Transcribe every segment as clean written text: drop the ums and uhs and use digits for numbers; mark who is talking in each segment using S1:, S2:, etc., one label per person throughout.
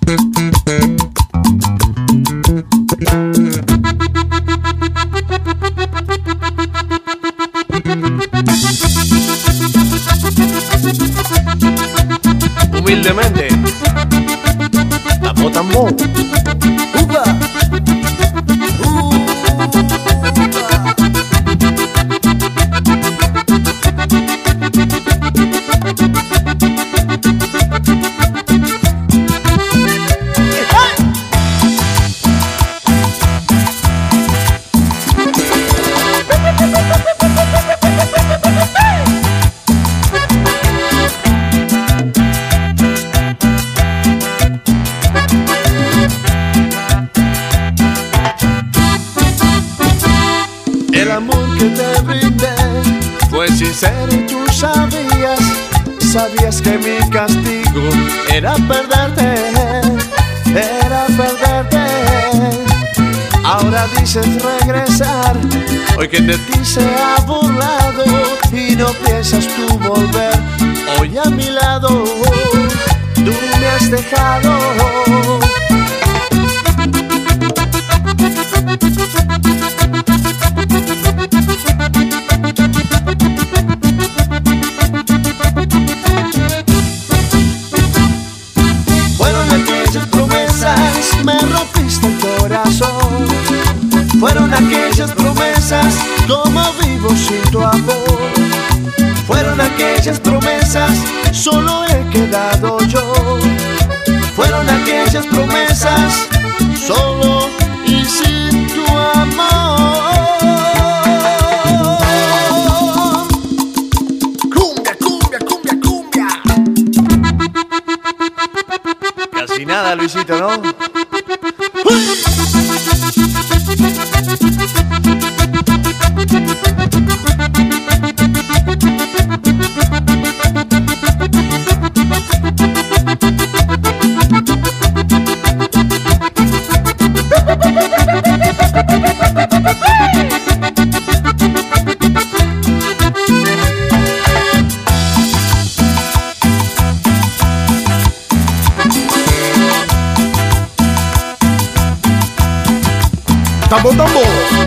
S1: Humildemente, Tambo Tambo.
S2: ¡Upa!
S1: El amor que te brindé fue sincero y tú sabías que mi castigo era perderte, era perderte. Ahora dices regresar, hoy que de ti se ha burlado y no piensas tú volver hoy a mi lado. Tú me has dejado. Me rompiste el corazón. Fueron aquellas promesas, como vivo sin tu amor. Fueron aquellas promesas, solo he quedado yo. Fueron aquellas promesas, solo y sin tu amor. Cumbia, cumbia, cumbia, cumbia. Casi nada, Luisito, ¿no? Tambo Tambo.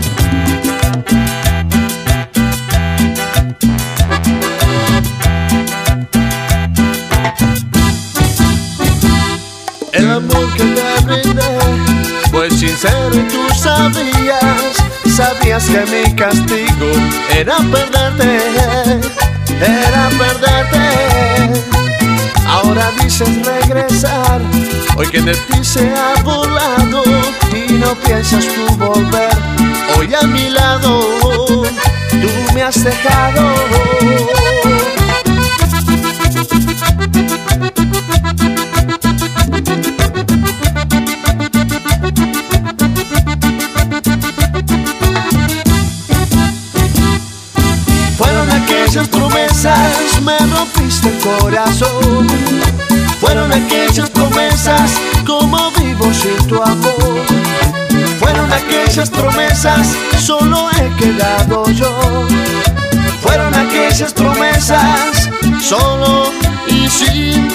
S1: El amor que te brindé fue sincero y tú sabías que mi castigo era perderte, era perderte. Ahora dices regresar, hoy que de ti se ha burlado y no piensas tú volver hoy a mi lado. Tú me has dejado. Fueron aquellas promesas, me rompiste el corazón. Fueron aquellas promesas, como vivo sin tu amor. Fueron aquellas promesas, solo he quedado yo. Fueron aquellas promesas, solo y sin